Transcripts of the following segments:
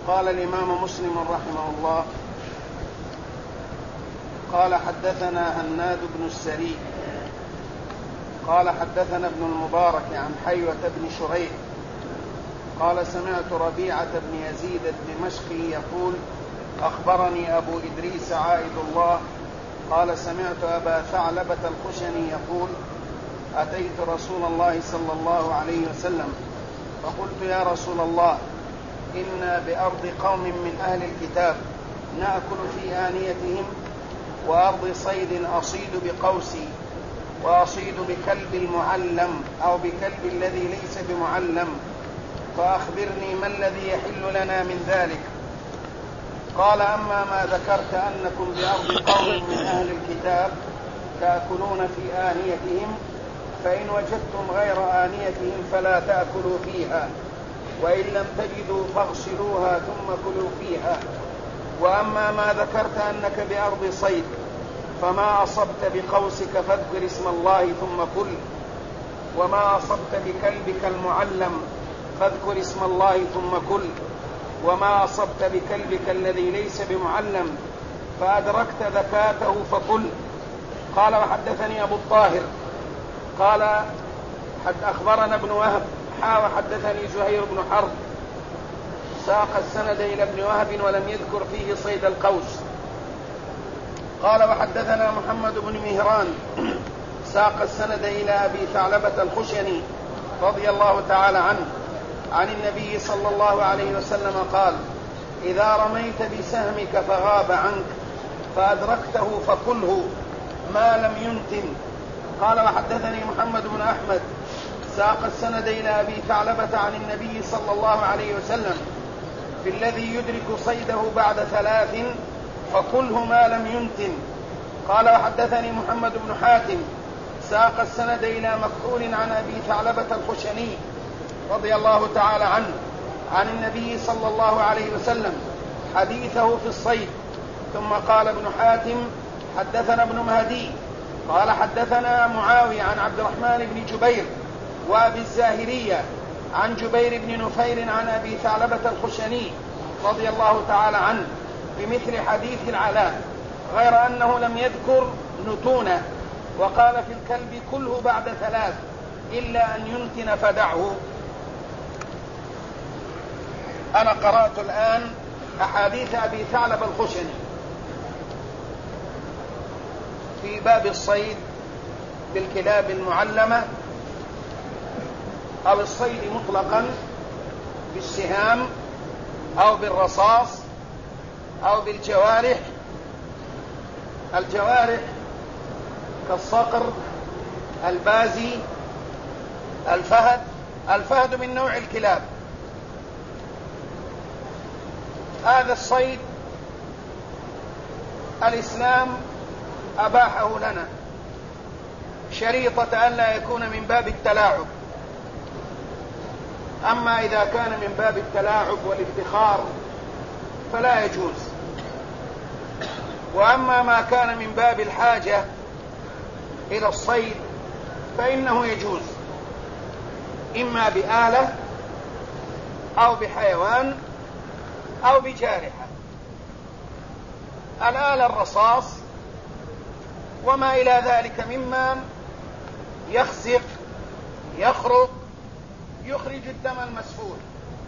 قال الإمام مسلم رحمه الله قال حدثنا هناد بن السري قال حدثنا ابن المبارك عن حيوة بن شريح قال سمعت ربيعة بن يزيد الدمشقي يقول أخبرني أبو إدريس عائد الله قال سمعت أبا ثعلبة الخشني يقول أتيت رسول الله صلى الله عليه وسلم فقلت يا رسول الله إنا بأرض قوم من أهل الكتاب نأكل في آنيتهم وأرض صيد أصيد بقوسي وأصيد بكلب المعلم أو بكلب الذي ليس بمعلم فأخبرني ما الذي يحل لنا من ذلك. قال أما ما ذكرت أنكم بأرض قوم من أهل الكتاب تأكلون في آنيتهم فإن وجدتم غير آنيتهم فلا تأكلوا فيها وإن لم تجدوا فاغسلوها ثم كلوا فيها. وأما ما ذكرت أنك بأرض صيد فما أصبت بقوسك فاذكر اسم الله ثم كل وما أصبت بكلبك المعلم فاذكر اسم الله ثم كل وما أصبت بكلبك الذي ليس بمعلم فأدركت ذكاته فكل. قال وحدثني أبو الطاهر قال أخبرنا ابن وهب وحدثني زهير بن حرب ساق السند إلى ابن وهب ولم يذكر فيه صيد القوس. قال وحدثنا محمد بن مهران ساق السند إلى أبي ثعلبة الخشني رضي الله تعالى عنه عن النبي صلى الله عليه وسلم قال إذا رميت بسهمك فغاب عنك فأدركته فكله ما لم ينتن. قال وحدثني محمد بن أحمد ساق السند إلى أبي ثعلبة عن النبي صلى الله عليه وسلم في الذي يدرك صيده بعد 3 فكله ما لم ينتن. قال وحدثني محمد بن حاتم ساق السند إلى مكحول عن أبي ثعلبة الخشني رضي الله تعالى عنه عن النبي صلى الله عليه وسلم حديثه في الصيد. ثم قال ابن حاتم حدثنا ابن مهدي قال حدثنا معاوية عن عبد الرحمن بن جبير وأبي الزاهرية عن جبير بن نفير عن أبي ثعلبة الخشني رضي الله تعالى عنه بمثل حديث العلاء غير أنه لم يذكر نتونه وقال في الكلب كله بعد 3 إلا أن ينتن فدعه. أنا قرأت الآن أحاديث أبي ثعلبة الخشني في باب الصيد بالكلاب المعلمة أو الصيد مطلقا بالسهام أو بالرصاص أو بالجوارح. الجوارح كالصقر البازي الفهد من نوع الكلاب. هذا الصيد الإسلام أباحه لنا شريطة أن لا يكون من باب التلاعب. أما إذا كان من باب التلاعب والافتخار فلا يجوز. وأما ما كان من باب الحاجة إلى الصيد فإنه يجوز إما بآلة أو بحيوان أو بجارحة. الآلة الرصاص وما إلى ذلك مما يخزق يخرق يخرج الدم المسفوح،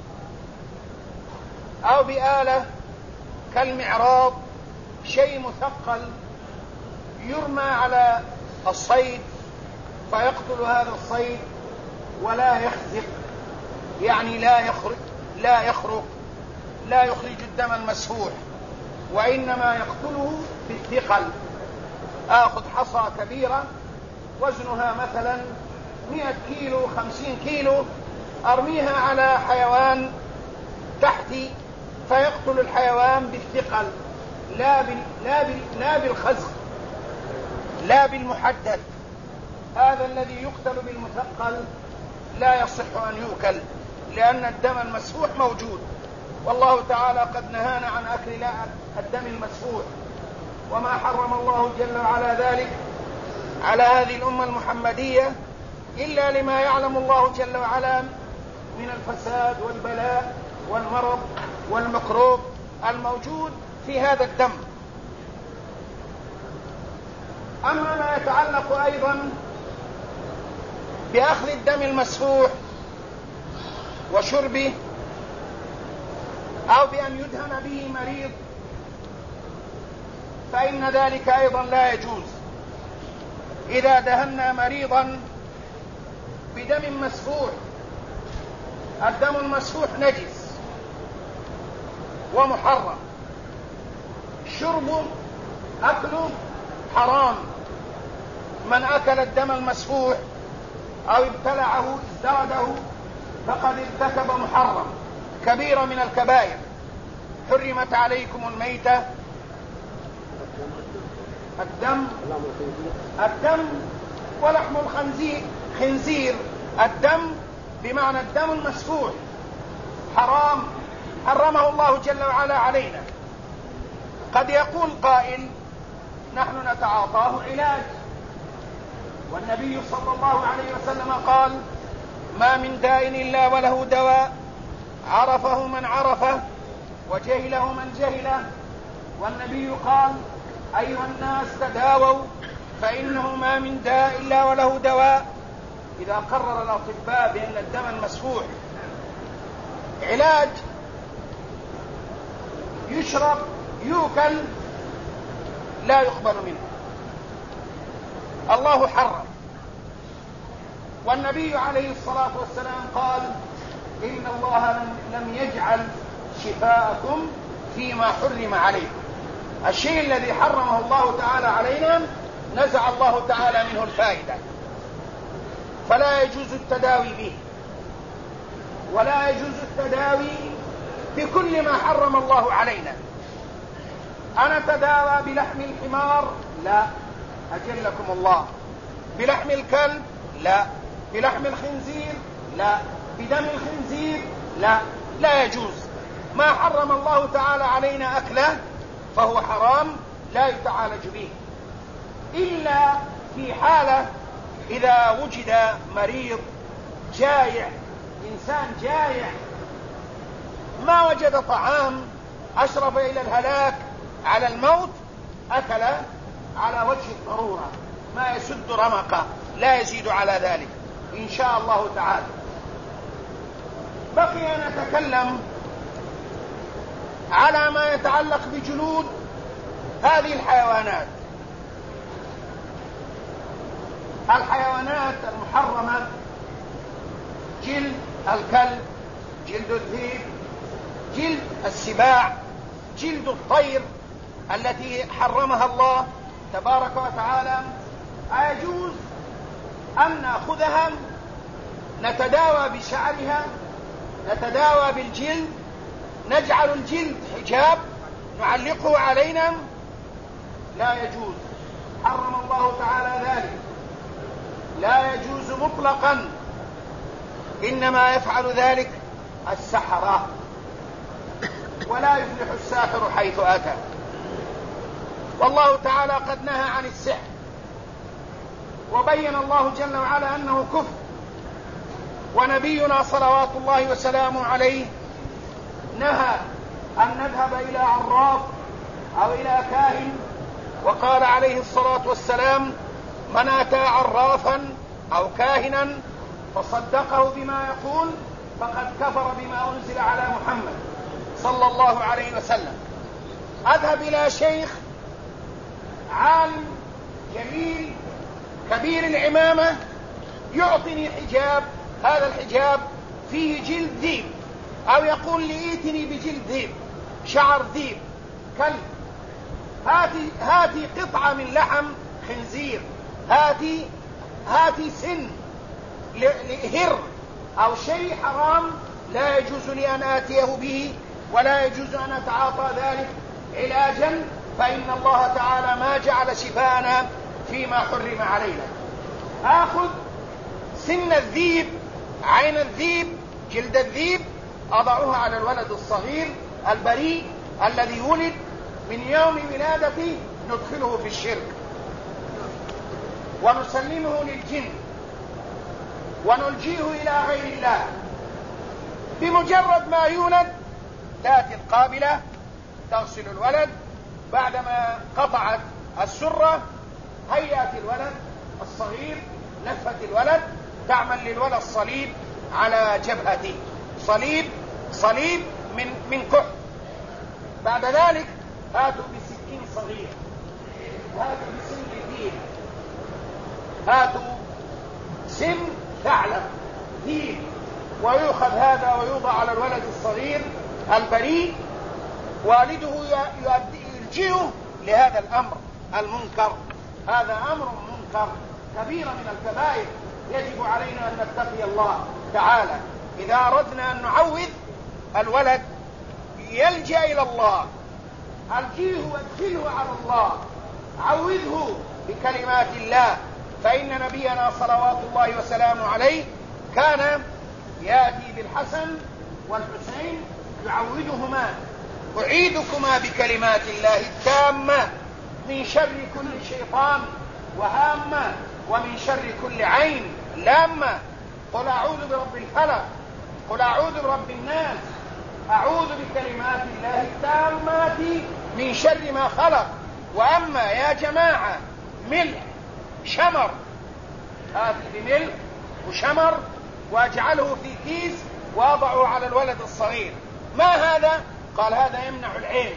أو بآلة كالمعراض شيء مثقل يرمى على الصيد فيقتل هذا الصيد ولا يخزق، يعني لا يخرق لا يخرج الدم المسفوح، وإنما يقتله بالثقل. آخذ حصى كبيرة وزنها مثلا 100 كيلو 50 كيلو أرميها على حيوان تحتي فيقتل الحيوان بالثقل لا بالخزق لا بالمحدد. هذا الذي يقتل بالمثقل لا يصح أن يؤكل لأن الدم المسفوح موجود، والله تعالى قد نهانا عن أكل الدم المسفوح. وما حرم الله جل وعلا ذلك على هذه الأمة المحمدية إلا لما يعلم الله جل وعلا من الفساد والبلاء والمرض والميكروب الموجود في هذا الدم. أما ما يتعلق أيضا بأخذ الدم المسفوح وشربه أو بأن يدهن به مريض فإن ذلك أيضا لا يجوز. إذا دهنا مريضا بدم مسفوح، الدم المسفوح نجس ومحرم، شربه أكله حرام. من أكل الدم المسفوح أو ابتلعه ازدرده فقد ارتكب محرم كبيرة من الكبائر. حرمت عليكم الميتة، الدم ولحم الخنزير. الدم بمعنى الدم المسفوح حرام، حرمه الله جل وعلا علينا. قد يقول قائل نحن نتعاطاه علاج، والنبي صلى الله عليه وسلم قال ما من داء إلا وله دواء، عرفه من عرفه وجهله من جهله. والنبي قال أيها الناس تداووا فإنه ما من داء إلا وله دواء. إذا قرر الأطباء بأن الدم المسفوح علاج يشرب يؤكل لا يقبل منه. الله حرم، والنبي عليه الصلاة والسلام قال إن الله لم يجعل شفاءكم فيما حرم عليكم. الشيء الذي حرمه الله تعالى علينا نزع الله تعالى منه الفائدة، فلا يجوز التداوي به، ولا يجوز التداوي بكل ما حرم الله علينا. أنا تداوى بلحم الحمار؟ لا، أجلكم الله. بلحم الكلب؟ لا. بلحم الخنزير؟ لا. بدم الخنزير؟ لا، لا يجوز. ما حرم الله تعالى علينا أكله فهو حرام لا يتعالج به، إلا في حالة إذا وجد مريض جائع، إنسان جائع ما وجد طعام أشرف إلى الهلاك على الموت، أكل على وجه الضرورة ما يسد رمقه، لا يزيد على ذلك إن شاء الله تعالى. بقي أن نتكلم على ما يتعلق بجلود هذه الحيوانات. الحيوانات المحرمة جلد الكلب، جلد الذئب، جلد السباع، جلد الطير التي حرمها الله تبارك وتعالى. أيجوز أن نأخذها نتداوى بشعرها، نتداوى بالجلد، نجعل الجلد حجاب نعلقه علينا؟ لا يجوز، حرم الله تعالى ذلك، لا يجوز مطلقا. إنما يفعل ذلك السحرة، ولا يفلح الساحر حيث أتى. والله تعالى قد نهى عن السحر، وبين الله جل وعلا أنه كفر. ونبينا صلوات الله وسلامه عليه نهى أن نذهب إلى عراف أو إلى كاهن، وقال عليه الصلاة والسلام من أتى عرافا أو كاهنا فصدقه بما يقول فقد كفر بما أنزل على محمد صلى الله عليه وسلم. أذهب إلى شيخ عالم جليل كبير العمامة يعطني حجاب، هذا الحجاب فيه جلد ذئب، أو يقول لي ائتني بجلد ذئب، شعر ذئب، كلب، هاتي قطعة من لحم خنزير، هاتي سن لهر أو شيء حرام، لا يجوز لي أن آتيه به، ولا يجوز أن أتعاطى ذلك علاجا، فإن الله تعالى ما جعل شفاءنا فيما حرم علينا. آخذ سن الذيب، عين الذيب، جلد الذيب، أضعها على الولد الصغير البريء الذي ولد من يوم ولادته، ندخله في الشرك ونسلمه للجن ونلجيه إلى غير الله. بمجرد ما يولد تأتي القابلة تغسل الولد، بعدما قطعت السرة هيأت الولد الصغير، لفت الولد، تعمل للولد صليب على جبهته، صليب من كحل. بعد ذلك هاتوا بسكين صغير، هاتوا بسن فيل، هاتوا سن ثعلب فيل، ويؤخذ هذا ويوضع على الولد الصغير البريء. والده يلجئه لهذا الأمر المنكر. هذا أمر منكر كبير من الكبائر، يجب علينا أن نتقي الله تعالى. إذا أردنا أن نعوذ الولد يلجأ إلى الله، ألجيه وادخله على الله، عوذه بكلمات الله. فإن نبينا صلوات الله وسلامه عليه كان يأتي بالحسن والحسين يعوذهما: أعيذكما بكلمات الله التامة من شر كل شيطان وهامة، ومن شر كل عين لامة. قل أعوذ برب الفلق، قل أعوذ برب الناس، أعوذ بكلمات الله التامات من شر ما خلق. وأما يا جماعة ملح شمر، هذه بملح وشمر وأجعله في كيس وأضعه على الولد الصغير. ما هذا؟ قال هذا يمنع العين،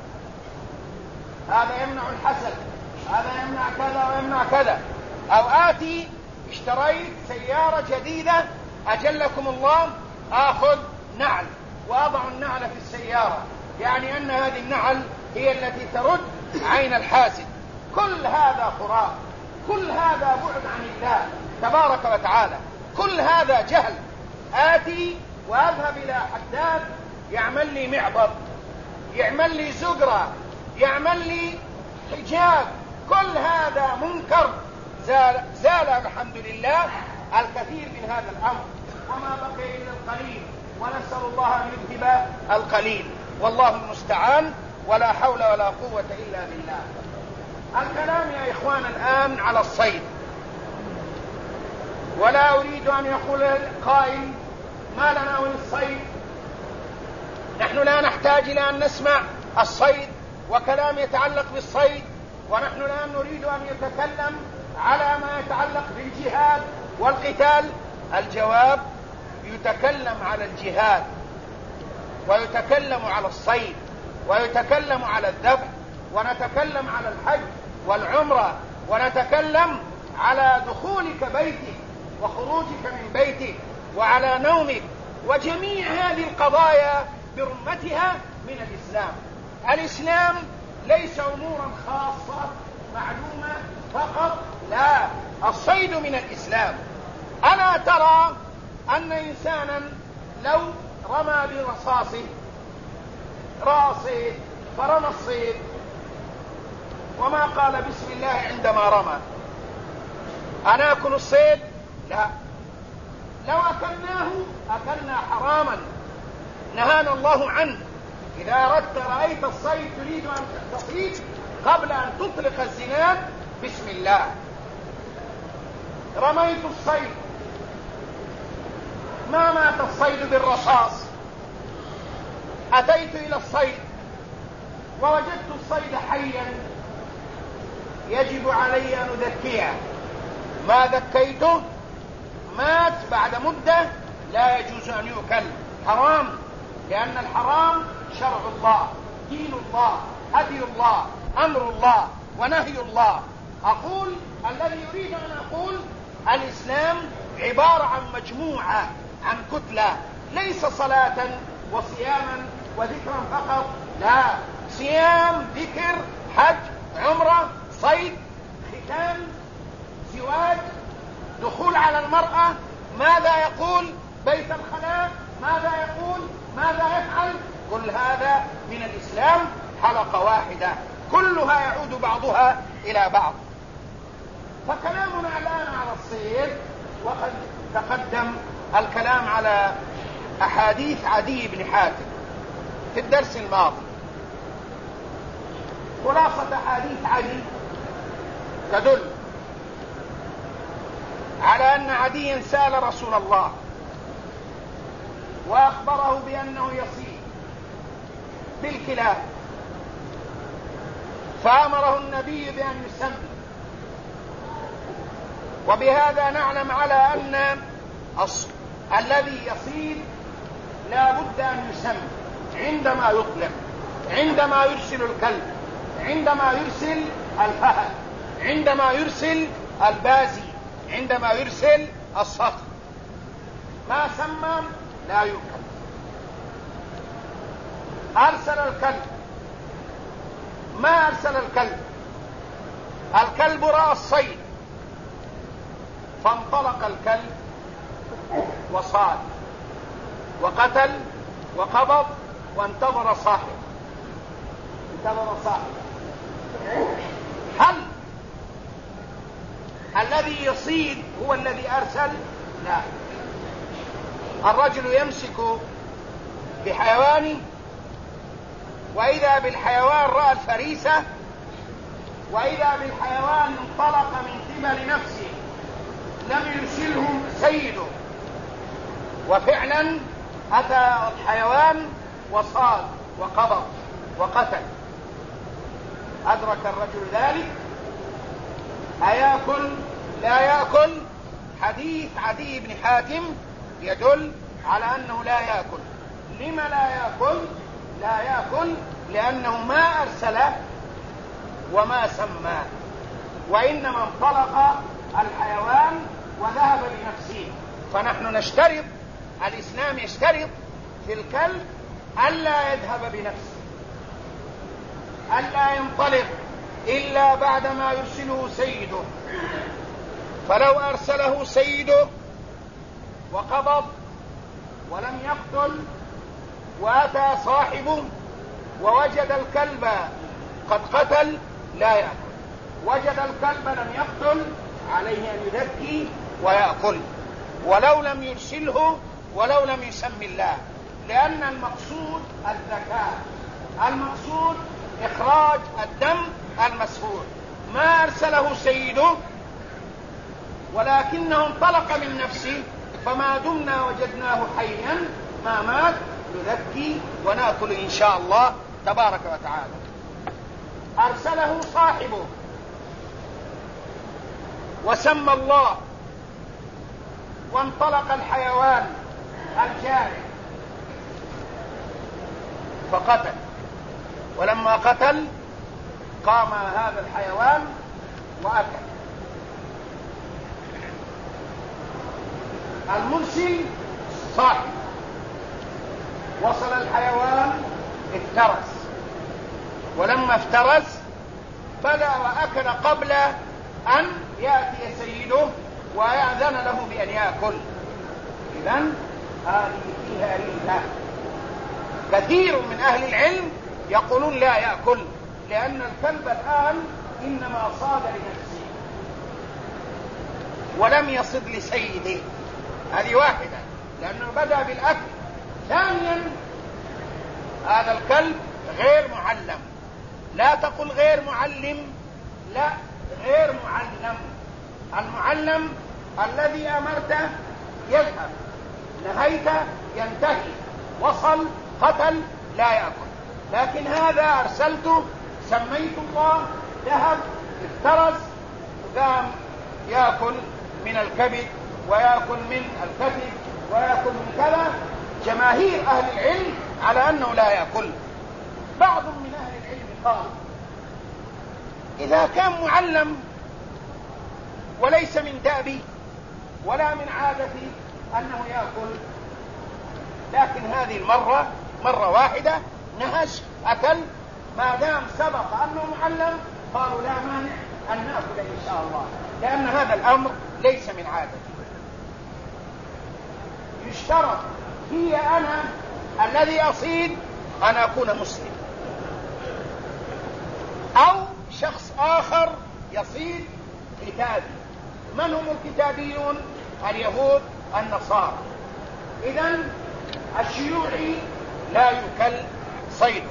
هذا يمنع الحسد، هذا يمنع كذا ويمنع كذا. أو آتي اشتريت سيارة جديدة أجلكم الله، آخذ نعل وأضع النعل في السيارة، يعني أن هذه النعل هي التي ترد عين الحاسد. كل هذا خرافة، كل هذا بعد عن الله تبارك وتعالى، كل هذا جهل. آتي وأذهب إلى حداد يعمل لي معبد، يعمل لي زقرة، يعمل لي حجاب، كل هذا منكر. زال الحمد لله الكثير من هذا الأمر، وما بقي إلا القليل، ونسأل الله أن يذهب القليل، والله المستعان، ولا حول ولا قوة إلا بالله. الكلام يا إخوان الآن على الصيد، ولا أريد أن يقول قائل ما لنا وللصيد، نحن لا نحتاج إلى أن نسمع الصيد وكلام يتعلق بالصيد، ونحن لا نريد أن يتكلم على ما يتعلق بالجهاد والقتال. الجواب: يتكلم على الجهاد، ويتكلم على الصيد، ويتكلم على الذبح، ونتكلم على الحج والعمرة، ونتكلم على دخولك بيتك وخروجك من بيتك، وعلى نومك، وجميع هذه القضايا برمتها من الإسلام. الإسلام ليس أمورا خاصة معلومة فقط، لا، الصيد من الإسلام. ألا ترى أن إنسانا لو رمى برصاصه راصد فرمى الصيد وما قال بسم الله عندما رمى، أنا أكل الصيد؟ لا، لو أكلناه أكلنا حراما نهانا الله عنه. إذا أردت رأيت الصيد تريد أن تصيد قبل أن تطلق الزناد بسم الله. رميت الصيد، ما مات الصيد بالرصاص، أتيت إلى الصيد ووجدت الصيد حيا، يجب علي أن أذكيه. ما ذكيته مات بعد مدة، لا يجوز أن يؤكل، حرام، لأن الحرام شرع الله، دين الله، هدي الله، أمر الله ونهي الله. أقول الذي يريد أن أقول: الإسلام عبارة عن مجموعة، عن كتلة، ليس صلاة وصياما وذكرا فقط، لا، صيام، ذكر، حج، عمرة، صيد، ختان، زواج، دخول على المرأة، ماذا يقول بيت الخلاء، ماذا يقول، ماذا يفعل، كل هذا من الإسلام حلقة واحدة، كلها يعود بعضها إلى بعض. فكلامنا الآن على الصيد، وقد تقدم الكلام على أحاديث عدي بن حاتم في الدرس الماضي. خلاصة أحاديث عدي تدل على أن عديا سأل رسول الله وأخبره بأنه يصيد، بالكلاب، فأمره النبي بأن يسمي. وبهذا نعلم على أن الذي يصيد لا بد أن يسمي عندما يطلق، عندما يرسل الكلب، عندما يرسل الفهد، عندما يرسل البازي، عندما يرسل الصقر. ما سمى لا يؤكل. أرسل الكلب، ما أرسل الكلب، الكلب رأى الصيد فانطلق الكلب وصاد وقتل وقبض وانتظر صاحب. هل الذي يصيد هو الذي أرسل؟ لا. الرجل يمسك بحيوانه وإذا بالحيوان رأى الفريسة، وإذا بالحيوان انطلق من قبل نفسه لم يرسله سيده، وفعلا أتى الحيوان وصاد وقبض وقتل. أدرك الرجل ذلك، أيأكل لا يأكل؟ حديث عدي بن حاتم يدل على أنه لا يأكل. لما لا يأكل؟ لا يأكل لأنه ما أرسل وما سمى، وإنما انطلق الحيوان وذهب بنفسه. فنحن نشترط، الإسلام يشترط في الكلب ألا يذهب بنفسه، ألا ينطلق إلا بعدما يرسله سيده. فلو أرسله سيده وقبض ولم يقتل وأتى صاحبه ووجد الكلب قد قتل لا يأكل، وجد الكلب لم يقتل عليه أن يذكي ويأكل ولو لم يرسله ولو لم يسمي الله، لأن المقصود الذكاء، المقصود إخراج الدم المسفوح. ما أرسله سيده ولكنه انطلق من نفسه، فما دمنا وجدناه حيا ما مات نذكي ونأكل إن شاء الله تبارك وتعالى. أرسله صاحبه وسمى الله وانطلق الحيوان الجارح فقتل، ولما قتل قام هذا الحيوان وأكل. المرسل صاحب، وصل الحيوان افترس، ولما افترس فلا وأكل قبل أن يأتي سيده ويأذن له بأن يأكل. إذن هذه فيها ريبة. كثير من أهل العلم يقولون لا يأكل، لأن الكلب الآن إنما صاد لنفسه ولم يصد لسيده. هذه واحدة، لأنه بدأ بالأكل. ثانيا هذا الكلب غير معلم. لا تقل غير معلم، لا، غير معلم. المعلم الذي أمرته يذهب، نهيته ينتهي، وصل قتل لا يأكل. لكن هذا أرسلته، سميت الله، ذهب افترس، قام يأكل من الكبد ويأكل من الكتف ويأكل من كذا. جماهير أهل العلم على أنه لا يأكل. بعض من أهل العلم قال إذا كان معلم وليس من دأبي ولا من عادتي أنه يأكل، لكن هذه المرة مرة واحدة نهش أكل، ما دام سبق أنه معلم قالوا لا مانع أن نأكل إن شاء الله، لأن هذا الأمر ليس من عادتي. يشترط هي أنا الذي أصيد أن أكون مسلم، أو شخص آخر يصيد كتابي. من هم الكتابيون؟ اليهود النصارى. إذن الشيوعي لا يؤكل صيده،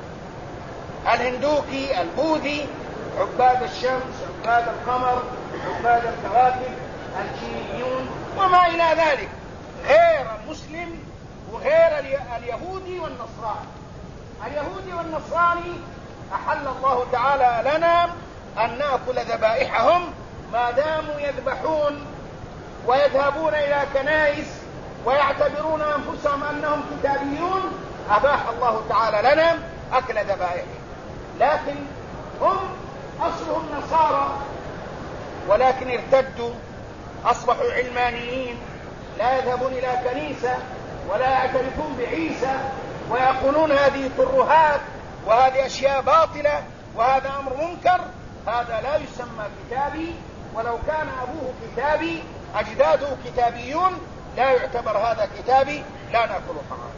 الهندوكي البوذي، عباد الشمس، عباد القمر، عباد الكواكب، الجينيون وما إلى ذلك، غير المسلم وغير اليهودي والنصراني. اليهودي والنصراني أحل الله تعالى لنا أن نأكل ذبائحهم ما داموا يذبحون ويذهبون إلى كنائس ويعتبرون أنفسهم أنهم كتابيون. أباح الله تعالى لنا أكل ذبائحهم، لكن هم أصلهم نصارى ولكن ارتدوا، أصبحوا علمانيين، لا يذهبون إلى كنيسة ولا يعترفون بعيسى، ويقولون هذه ترهات وهذه أشياء باطلة وهذا أمر منكر. هذا لا يسمى كتابي، ولو كان أبوه كتابي أجداده كتابيون لا يعتبر هذا كتابي، لا نأكل طعام.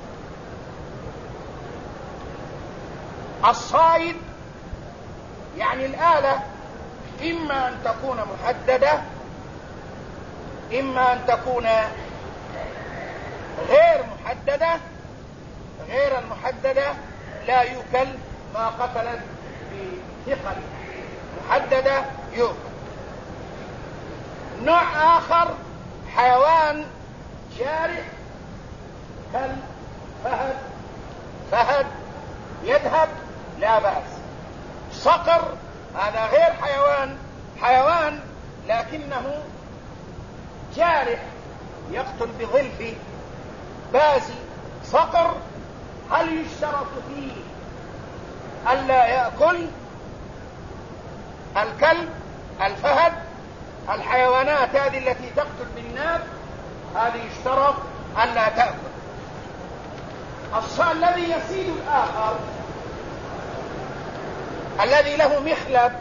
الصائد يعني الآلة إما أن تكون محددة إما أن تكون غير محددة. غير المحددة لا يؤكل ما قتلت بثقل، محددة يؤكل. نوع آخر حيوان جارح كالفهد، فهد يذهب لا بأس. صقر هذا غير حيوان لكنه جارح يقتل بظلف بازي. صقر هل يشترط فيه ألا يأكل؟ الكلب، الفهد، الحيوانات هذه التي تقتل بالناب هذه يشترط ألا تأكل. الذي يصيد الآخر الذي له مخلب،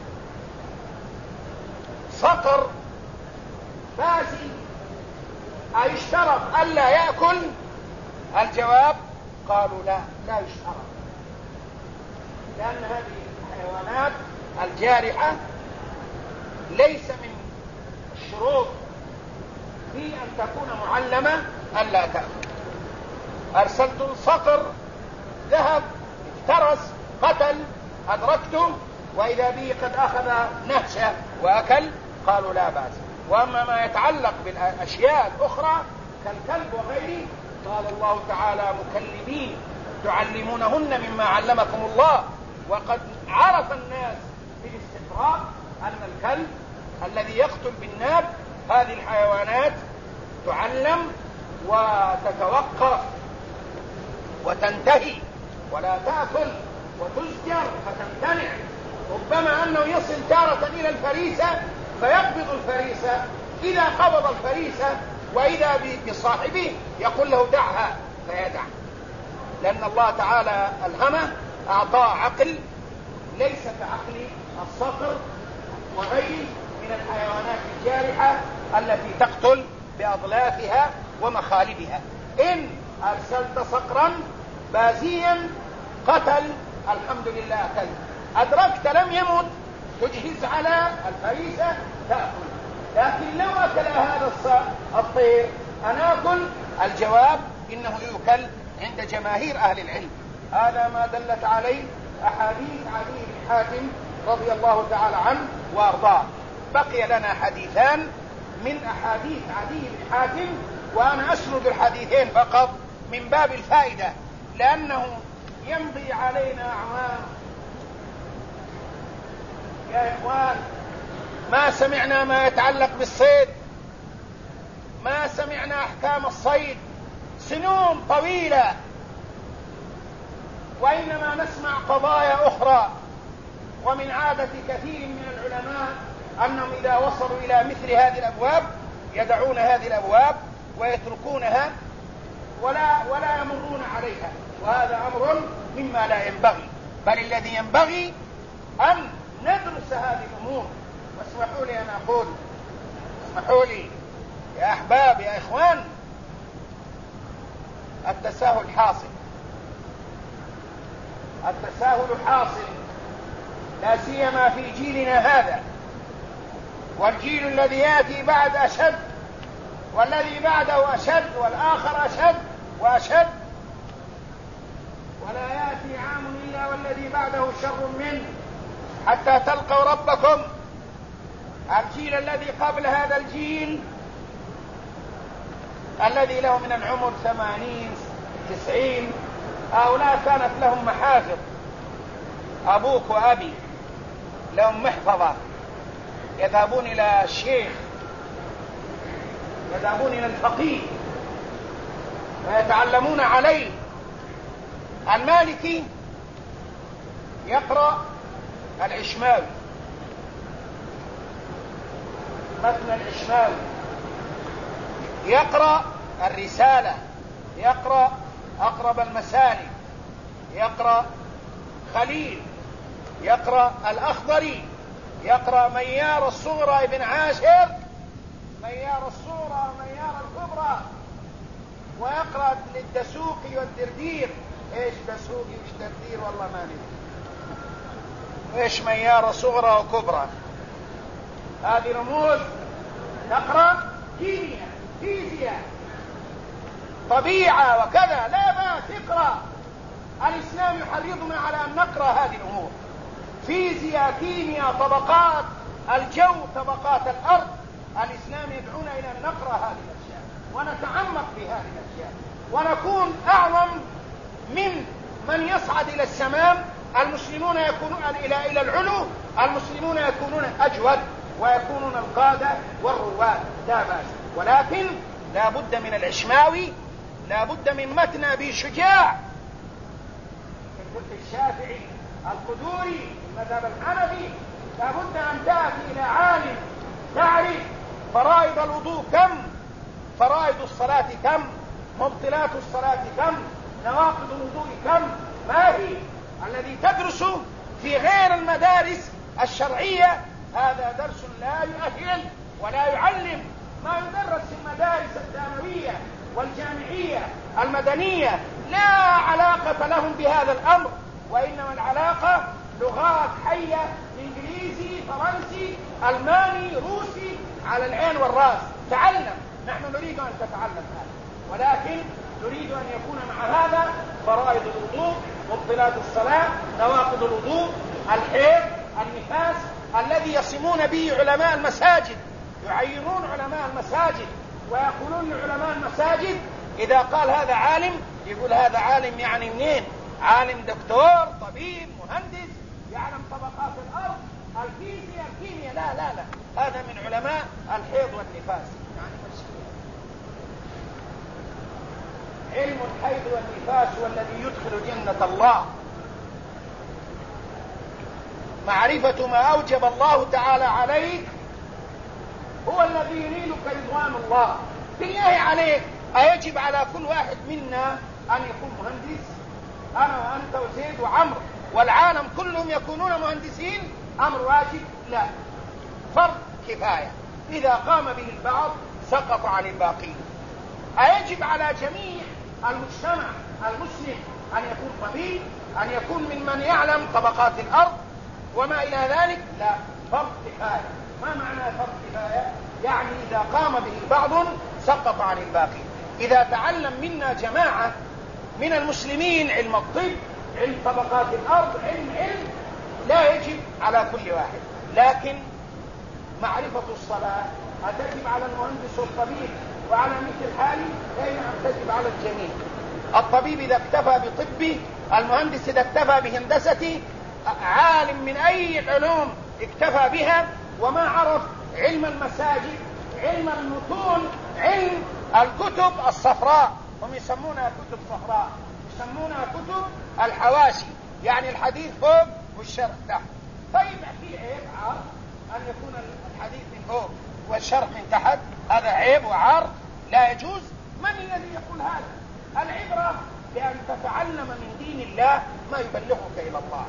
صقر، بازي، أيشترط ألا يأكل؟ الجواب قالوا لا يشترط، لأن هذه الحيوانات الجارحة ليس من الشروط في أن تكون معلمة ألا تأكل. أرسلت الصقر، ذهب افترس قتل، أدركته وإذا به قد أخذ نهشة وأكل، قالوا لا بأس. وأما ما يتعلق بالأشياء الأخرى كالكلب وغيره قال الله تعالى مكلبين تعلمونهن مما علمكم الله. وقد عرف الناس بالاستقراء أن الكلب الذي يقتل بالناب هذه الحيوانات تعلم وتتوقف وتنتهي ولا تأكل وتزجر فتمتنع. ربما أنه يصل تارة إلى الفريسة فيقبض الفريسة، إذا قبض الفريسة وإذا بصاحبه يقول له دعها فيدع، لأن الله تعالى ألهمه أعطاه عقل ليس كعقل الصقر وغيره من الحيوانات الجارحة التي تقتل بأضلافها ومخالبها. إن أرسلت صقرا بازيا قتل الحمد لله أكل، أدركت لم يمت تجهز على الفريسة تأكل. لكن لو أكل هذا الطير أنا أكل؟ الجواب إنه يؤكل عند جماهير أهل العلم. هذا ما دلت عليه أحاديث عدي بن حاتم رضي الله تعالى عنه وأرضاه. بقي لنا حديثان من أحاديث عدي بن حاتم، وأنا أسرد الحديثين فقط من باب الفائدة، لأنه يمضي علينا أعوام يا إخوان ما سمعنا ما يتعلق بالصيد، ما سمعنا أحكام الصيد سنون طويلة، وإنما نسمع قضايا أخرى. ومن عادة كثير من العلماء أنهم إذا وصلوا إلى مثل هذه الأبواب يدعون هذه الأبواب ويتركونها ولا يمرون عليها، وهذا أمر مما لا ينبغي، بل الذي ينبغي أن ندرس هذه الأمور. واسمحوا لي أن أقول، اسمحوا لي يا أحباب يا إخوان، التساهل حاصل، التساهل حاصل، لا سيما في جيلنا هذا، والجيل الذي يأتي بعد أشد، والذي بعده أشد، والآخر أشد وأشد، ولا يأتي عام إلا والذي بعده شر منه حتى تلقوا ربكم. الجيل الذي قبل هذا الجيل الذي له من العمر 80 90 هؤلاء كانت لهم محافظ، أبوك وأبي لهم محفظة، يذهبون إلى الشيخ، يذهبون إلى الفقيه ويتعلمون عليه. المالكي يقرأ العشماوي، متن العشماوي، يقرأ الرسالة، يقرأ أقرب المسالك، يقرأ خليل، يقرأ الأخضري، يقرأ ميار الصغرى ابن عاشر، ميار الصغرى ميار الكبرى، ويقرأ للدسوقي والدردير. ايش دسوقي وايش دردير والله ما ندري، ايش ميار صغرى وكبرى، هذه رموز. نقرأ كيمياء، فيزياء، طبيعة وكذا، لا باس اقرأ. الإسلام يحرضنا على أن نقرأ هذه الأمور، فيزياء، كيمياء، طبقات الجو، طبقات الأرض. الإسلام يدعونا إلى أن نقرأ هذه الأشياء ونتعمق في هذه الأشياء ونكون أعظم من يصعد إلى السماء. المسلمون يكونون إلى العلو، المسلمون يكونون أجود ويكونون القادة والرواد، لا بأس. ولكن لا بد من العشماوي، لا بد من متن أبي شجاع، الفقه الشافعي، القدوري، المذهب الحنفي. لا بد أن تأتي إلى عالم تعرف فرائض الوضوء كم، فرائض الصلاة كم، مبطلات الصلاة كم، نواقض الوضوء كم، ما هي. الذي تدرس في غير المدارس الشرعية هذا درس لا يؤهل ولا يعلم. ما يدرس في المدارس الثانوية والجامعية المدنية لا علاقة لهم بهذا الأمر، وإنما العلاقة لغات حية، إنجليزي، فرنسي، ألماني، روسي، على العين والرأس. تعلم، نحن نريد أن تتعلم هذا، ولكن نريد أن يكون مع هذا فرائض الوضوء، مبطلات الصلاة، نواقض الوضوء، الحيض، النفاس، الذي يصمون به علماء المساجد، يعينون علماء المساجد ويقولون لعلماء المساجد إذا قال هذا عالم، يقول هذا عالم يعني منين؟ عالم دكتور، طبيب، مهندس، يعلم طبقات الأرض، الفيزياء، الكيمياء. لا لا لا، هذا من علماء الحيض والنفاس. يعني علم الحيض والنفاس هو الذي يدخل جنة الله. معرفة ما أوجب الله تعالى عليك هو الذي ينيلك رضوان الله. بالله عليك، أيجب على كل واحد منا أن يكون مهندس؟ أنا وأنت وزيد وعمر والعالم كلهم يكونون مهندسين؟ أمر واجب؟ لا، فرض كفاية، إذا قام به البعض سقط عن الباقين. أيجب على جميع المجتمع المسلم أن يكون طبيب، أن يكون ممن يعلم طبقات الأرض وما إلى ذلك؟ لا، فرض كفاية. ما معنى فرض كفاية؟ يعني إذا قام به البعض سقط عن الباقي. إذا تعلم منا جماعة من المسلمين علم الطب، علم طبقات الأرض، علم لا يجب على كل واحد. لكن معرفة الصلاة أتجب على المهندس والطبيب وعلى مثل حالي؟ أين تجب على الجميع. الطبيب إذا اكتفى بطبه، المهندس إذا اكتفى بهندسته، عالم من أي العلوم اكتفى بها وما عرف علم المساجد، علم المتون، علم الكتب الصفراء، هم يسمونها كتب صفراء، يسمونها كتب الحواشي، يعني الحديث فوق والشرح تحت. طيب في عيب عار أن يكون الحديث من فوق والشرح من تحت؟ هذا عيب وعار لا يجوز. من الذي يقول هذا؟ العبرة بأن تتعلم من دين الله ما يبلغك إلى الله.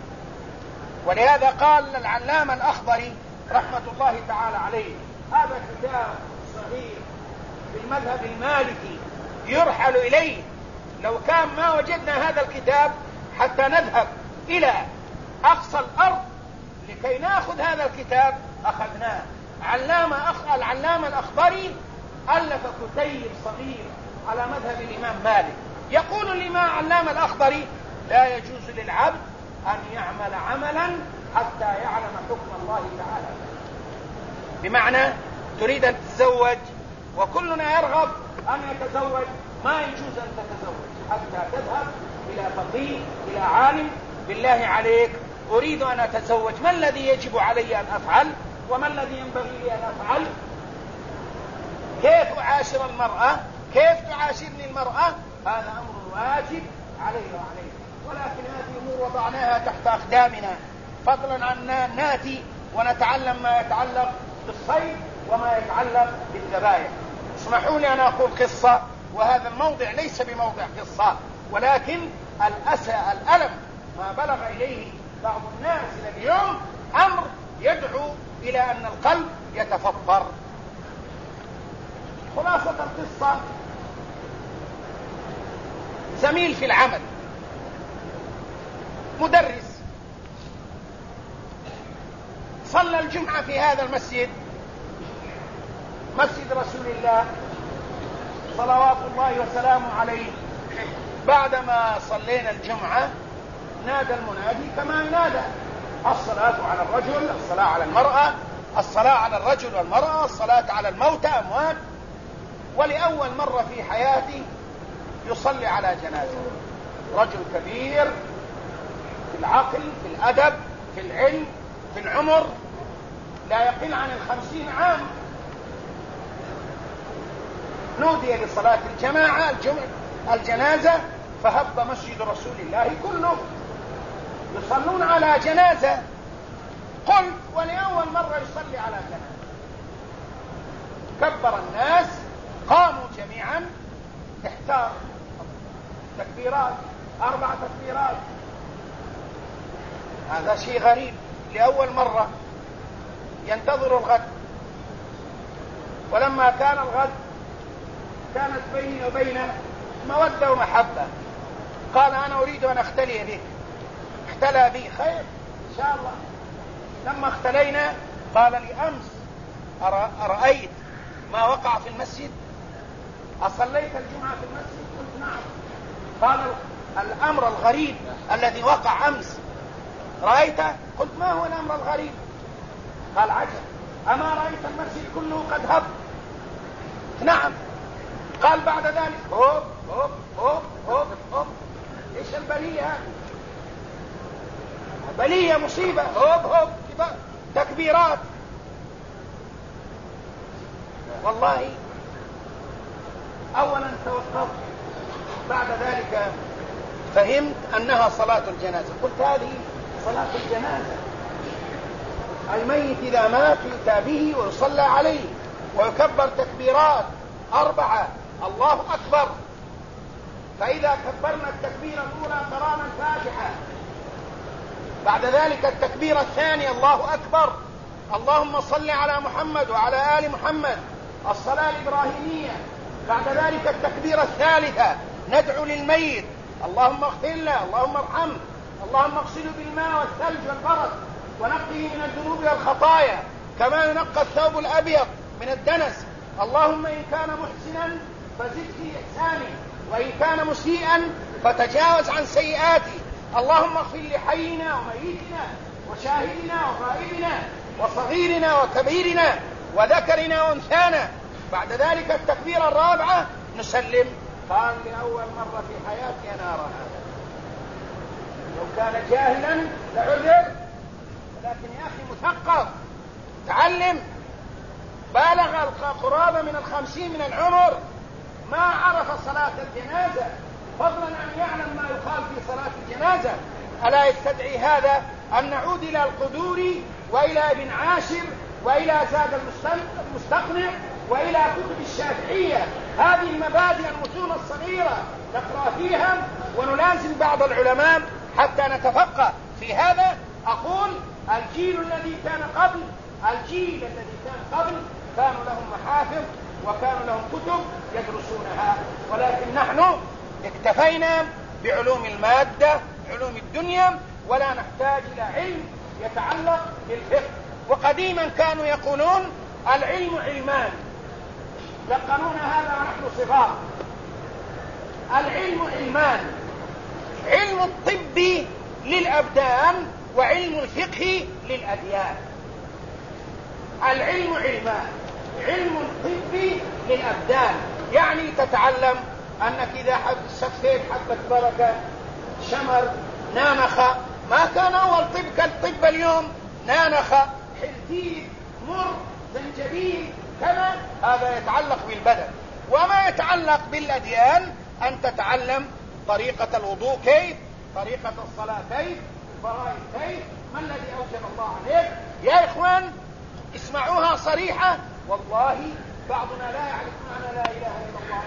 ولهذا قال العلامة الأخضري رحمة الله تعالى عليه: هذا كتاب صغير بالمذهب المالكي يرحل إليه. لو كان ما وجدنا هذا الكتاب حتى نذهب إلى أقصى الأرض لكي نأخذ هذا الكتاب أخذناه. العلامة الأخضري ألف كتيب صغير على مذهب الإمام مالك. يقول الإمام علامة الأخضري: لا يجوز للعبد أن يعمل عملا حتى يعلم حكم الله تعالى. بمعنى تريد أن تتزوج وكلنا يرغب أن يتزوج، ما يجوز أن تتزوج حتى تذهب إلى فقيه إلى عالم: بالله عليك أريد أن أتزوج، ما الذي يجب علي أن أفعل وما الذي ينبغي لي أن أفعل؟ كيف أعاشر المرأة؟ كيف تعاشرني المرأة؟ هذا أمر واجب علي وعليك، ولكن هذه أمور وضعناها تحت أقدامنا، فضلا عن ناتي ونتعلم ما يتعلق بالصيد وما يتعلق بالذبائح. اسمحوا لي أن أقول قصة، وهذا الموضع ليس بموضع قصة، ولكن الألم ما بلغ إليه بعض الناس اليوم أمر يدعو إلى أن القلب يتفطر. خلاصة القصة: زميل في العمل، مدرس، صلى الجمعة في هذا المسجد، مسجد رسول الله صلوات الله وسلامه عليه. بعدما صلينا الجمعة نادى المنادي كما ينادى: الصلاة على الرجل، الصلاة على المرأة، الصلاة على الرجل والمرأة، الصلاة على الموتى أموات. ولأول مرة في حياتي يصلي على جنازة رجل كبير في العقل، في الأدب، في العلم، في العمر، لا يقل عن 50 عام. نودي لصلاة الجنازة فهب مسجد رسول الله كله يصلون على جنازة. قلت: ولأول مرة يصلي على جنازة. كبر الناس، قاموا جميعا، احتار تكبيرات، 4 تكبيرات. هذا شيء غريب، لأول مرة. ينتظر الغد، ولما كان الغد كانت بيني وبينه مودة ومحبة. قال: أنا أريد أن أختلي بك. اختلى بي، خير إن شاء الله. لما اختلينا قال لي: أمس أرأيت ما وقع في المسجد؟ أصليت الجمعة في المسجد؟ قلت: نعم. قال: الأمر الغريب الذي وقع أمس رأيته؟ قلت: ما هو الأمر الغريب؟ قال: عجب، أما رأيت المسجد كله قد هب؟ نعم. قال بعد ذلك: هوب هوب هوب هوب هوب. ايش البلية هذه؟ بلية، مصيبة، هوب هوب، تكبيرات. والله اولا توقفت، بعد ذلك فهمت انها صلاة الجنازة. قلت: هذه صلاة الجنازة، الميت اذا مات يؤتى به ويصلى عليه ويكبر تكبيرات 4: الله أكبر. فإذا كبرنا التكبيرة الأولى قرانا الفاتحة، بعد ذلك التكبيرة الثانية الله أكبر، اللهم صل على محمد وعلى آل محمد، الصلاة الإبراهيمية. بعد ذلك التكبيرة الثالثة ندعو للميت: اللهم اغفر له، اللهم ارحمه، اللهم اغسله بالماء والثلج والبرد ونقيه من الذنوب والخطايا كما ينقى الثوب الأبيض من الدنس. اللهم إن كان محسنا فزد في إحسانه، وإن كان مسيئا فتجاوز عن سيئاته. اللهم اغفر لحينا وميتنا وشاهدنا وغائبنا وصغيرنا وكبيرنا وذكرنا وانثانا. بعد ذلك التكبيرة الرابعة نسلم. قال: لأول مرة في حياتي أنا أرى هذا. لو كان جاهلا لعذر، ولكن يا أخي مثقف، تعلم، بالغ قرابة من 50 من العمر، ما عرف صلاة الجنازة، فضلا عن يعلم ما يقال في صلاة الجنازة. ألا يستدعي هذا أن نعود إلى القدور وإلى ابن عاشر وإلى زاد المستقنع وإلى كتب الشافعية؟ هذه المبادئ المتون الصغيرة نقرأ فيها ونلازم بعض العلماء حتى نتفقه في هذا. أقول: الجيل الذي كان قبل كانوا لهم محافظ وكانوا لهم كتب يدرسونها، ولكن نحن اكتفينا بعلوم المادة، علوم الدنيا، ولا نحتاج إلى علم يتعلق بالفقه. وقديما كانوا يقولون: العلم علمان، لقنون هذا ونحن صغار. العلم علمان: علم الطب للأبدان وعلم الفقه للأديان. العلم علمان: علم الطب للأبدان، يعني تتعلم أنك إذا استكفيت حبة بركة شمر، نانخة، ما كان أول طب كالطب اليوم، نانخة، حلتين، مر، زنجبيل، كذا. هذا يتعلق بالبدن. وما يتعلق بالأديان أن تتعلم طريقة الوضوء كيف، طريقة الصلاة كيف، الفرائض كيف، ما الذي أوجب الله عليك. يا إخوان اسمعوها صريحة، والله بعضنا لا يعرف معنى لا إله إلا الله.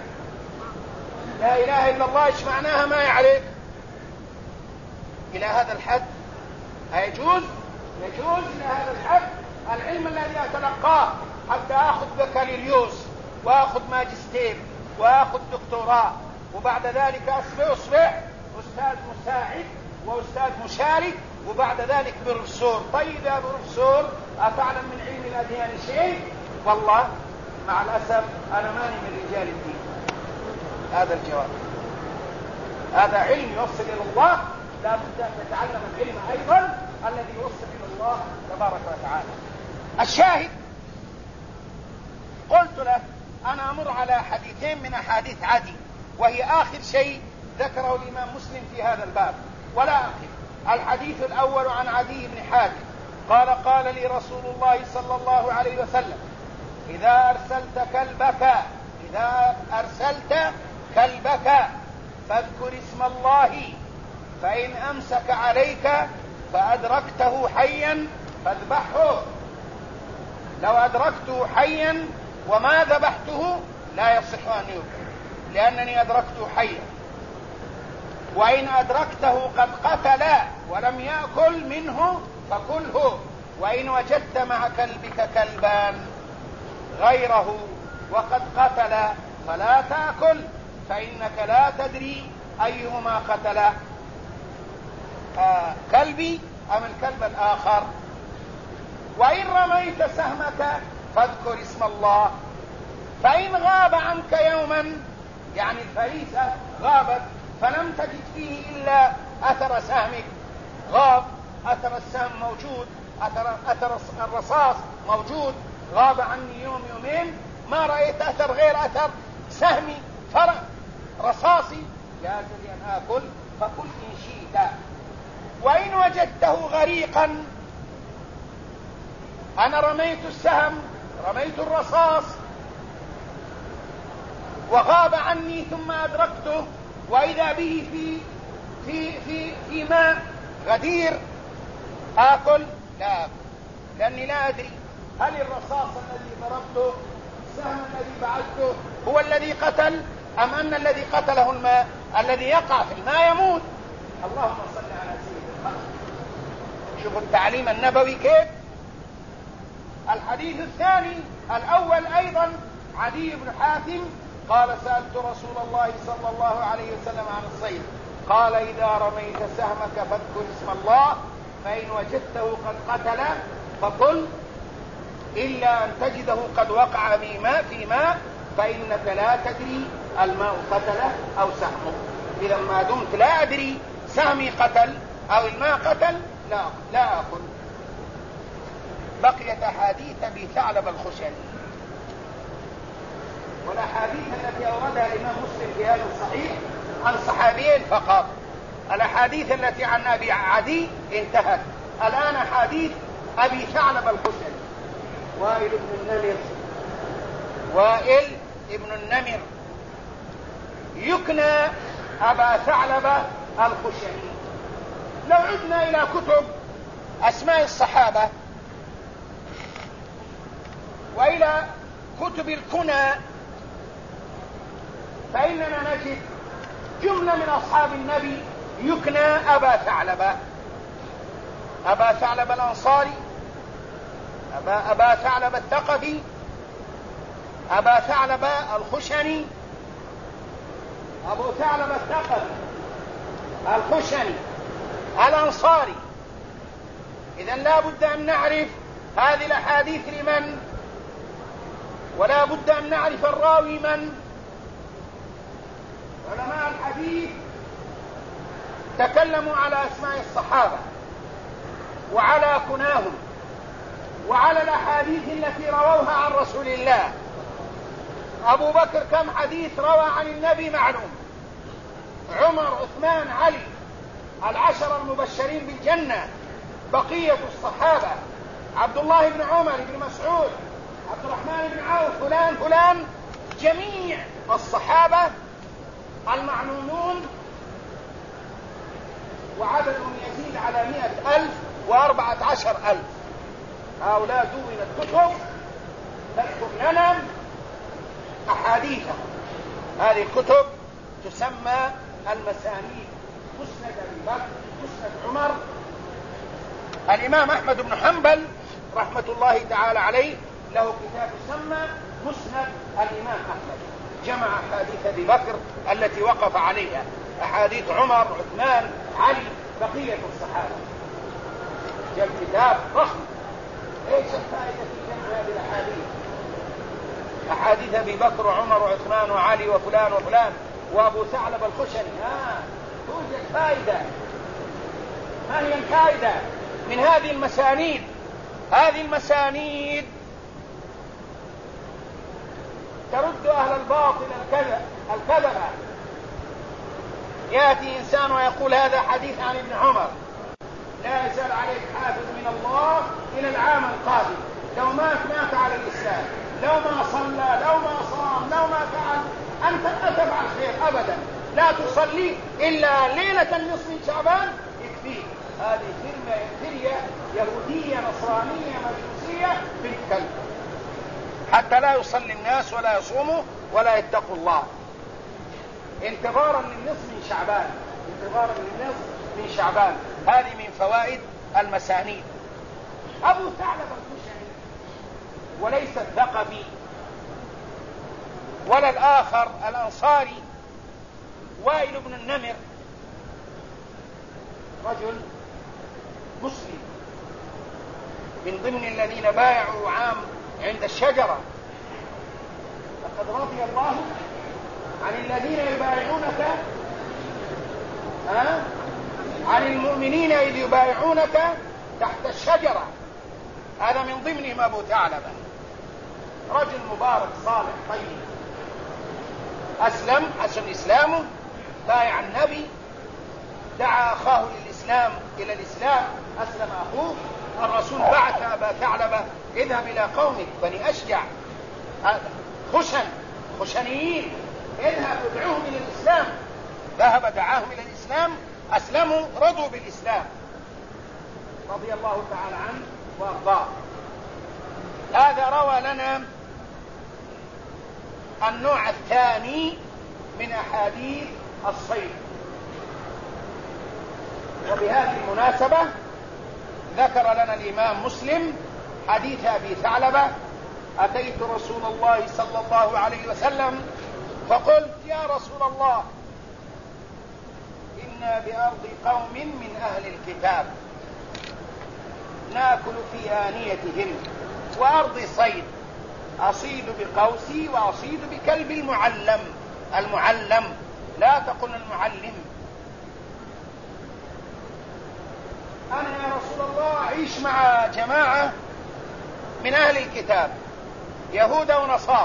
لا إله إلا الله إيش معناها ما يعرف إلى هذا الحد. يجوز إلى هذا الحد. العلم الذي أتلقاه حتى أخذ بكالوريوس وأخذ ماجستير وأخذ دكتوراه، وبعد ذلك أصبح أستاذ مساعد وأستاذ مشارك، وبعد ذلك بروفيسور. طيب يا بروفيسور أتعلم من علم الأديان شيء؟ والله مع الأسف أنا ماني من رجال الدين. هذا الجواب. هذا علم يوصل إلى الله، لا بد أن تتعلم العلم أيضا الذي يوصل إلى الله تبارك وتعالى. الشاهد قلت له أنا أمر على حديثين من أحاديث عدي، وهي آخر شيء ذكره الإمام مسلم في هذا الباب، ولا أقف. الحديث الأول عن عدي بن حاتم قال قال لي رسول الله صلى الله عليه وسلم إذا أرسلت كلبك فاذكر اسم الله، فإن أمسك عليك فأدركته حيا فاذبحه. لو أدركته حيا وما ذبحته لا يصح أن يذبح، لأنني أدركته حيا. وإن أدركته قد قتل ولم يأكل منه فكله. وإن وجدت مع كلبك كلبان غيره وقد قتل فلا تأكل، فإنك لا تدري أيهما قتل، كلبي أم الكلب الآخر. وإن رميت سهمك فاذكر اسم الله، فإن غاب عنك يوما، يعني الفريسة غابت فلم تجد فيه إلا أثر سهمك، غاب أثر السهم موجود، أثر الرصاص موجود، غاب عني يوم يومين ما رأيت أثر غير أثر سهمي رصاصي، جاز لي أن آكل فكل إن شئت. وإن وجدته غريقا، أنا رميت السهم، رميت الرصاص وغاب عني ثم أدركته وإذا به في ماء غدير، آكل؟ لا آكل، لأني لا أدري هل الرصاص الذي ضربته، السهم الذي بعثته هو الذي قتل، أم أن الذي قتله الماء؟ الذي يقع في الماء يموت. اللهم صل على سيدنا محمد. شوفوا التعليم النبوي كيف. الحديث الثاني الأول أيضا عدي بن حاتم قال سألت رسول الله صلى الله عليه وسلم عن الصيد، قال إذا رميت سهمك فاذكر اسم الله، فإن وجدته قد قتل فقل، إلا أن تجده قد وقع في ماء فإنك لا تدري الماء قتله أو سهمه. إذا ما دمت لا أدري سهمي قتل أو الماء قتل لا أكل. بقيت أحاديث أبي ثعلب الخشني، والأحاديث التي أوردها الإمام مسلم في هذا الصحيح عن صحابيين فقط. الأحاديث التي عن أبي عدي انتهت. الآن حديث أبي ثعلب الخشني. وائل ابن النمر يكنى أبا ثعلب الخشني. لو عدنا إلى كتب أسماء الصحابة وإلى كتب الكنى فإننا نجد جملة من أصحاب النبي يكنى أبا ثعلبة، أبا ثعلبة الأنصاري، أبا ثعلبة الثقفي، أبا ثعلبة الخشني، أبو ثعلبة الثقفي الخشني الأنصاري. إذن لا بد أن نعرف هذه الأحاديث لمن، ولا بد أن نعرف الراوي من. علماء الحديث تكلموا على أسماء الصحابة وعلى كناهم وعلى الأحاديث التي رووها عن رسول الله. أبو بكر كم حديث روى عن النبي معلوم، عمر عثمان علي، العشر المبشرين بالجنة، بقية الصحابة، عبد الله بن عمر بن مسعود، عبد الرحمن بن عوف، فلان فلان، جميع الصحابة المعلومون، وعددهم يزيد على 100,014,000. هؤلاء دونت كتب تذكر لنا أحاديثهم. هذه الكتب تسمى المسانيد: مسند أبي بكر، مسند عمر. الإمام أحمد بن حنبل رحمة الله تعالى عليه له كتاب يسمى مسند الإمام أحمد، جمع أحاديث أبي بكر التي وقف عليها، أحاديث عمر، عثمان، علي، بقية الصحابة. جاء الكتاب ضخم. ايش الفائدة في جمع هذه الأحاديث؟ أحاديث أبي بكر وعمر وعثمان وعلي وفلان وفلان وأبو ثعلب الخشني. توجد فائدة. ما هي الفائدة من هذه المسانيد؟ هذه المسانيد ترد أهل الباطل الكذبة. يأتي إنسان ويقول هذا حديث عن ابن عمر، لا يزال عليك حافظ من الله إلى العام القادم، لو مات على الإسلام، لو ما صلى، لو ما صام، لو ما فعل، أنت لا تفعل خير أبدا، لا تصلي إلا ليلة النصف من شعبان يكفيك. هذه فرية يهودية نصرانية مجوسية بالكلب، حتى لا يصلي الناس ولا يصوموا ولا يتقوا الله، انتظارا للنصف من شعبان، انتظارا للنصف من شعبان. هذه من فوائد المسانيد. أبو ثعلب الخشني وليس الثقفي ولا الآخر الأنصاري وائل بن النمر، رجل مسلم من ضمن الذين بايعوا عام عند الشجرة. لقد رضي الله عن الذين يبايعونك عن المؤمنين إذ يبايعونك تحت الشجرة. هذا من ضمنهم أبو ثعلبة، رجل مبارك صالح طيب، أسلم، حسن إسلامه، بايع النبي، دعا أخاه للإسلام إلى الإسلام، أسلم أخوه. الرسول بعث أبا ثعلبة: اذهب إلى قومك بني أشجع، خشنيين، اذهب ادعوهم إلى الإسلام. ذهب دعاهم إلى الإسلام، أسلموا، رضوا بالإسلام، رضي الله تعالى عنه وأرضاه. هذا روى لنا النوع الثاني من أحاديث الصيد. وبهذه المناسبة ذكر لنا الإمام مسلم حديث أبي ثعلبة: أتيت رسول الله صلى الله عليه وسلم فقلت: يا رسول الله، إنا بأرض قوم من أهل الكتاب نأكل في آنيتهم، وأرض صيد، أصيد بقوسي وأصيد بكلب المعلم، لا تقل المعلم. أنا يا رسول الله أعيش مع جماعة من أهل الكتاب، يهود ونصارى،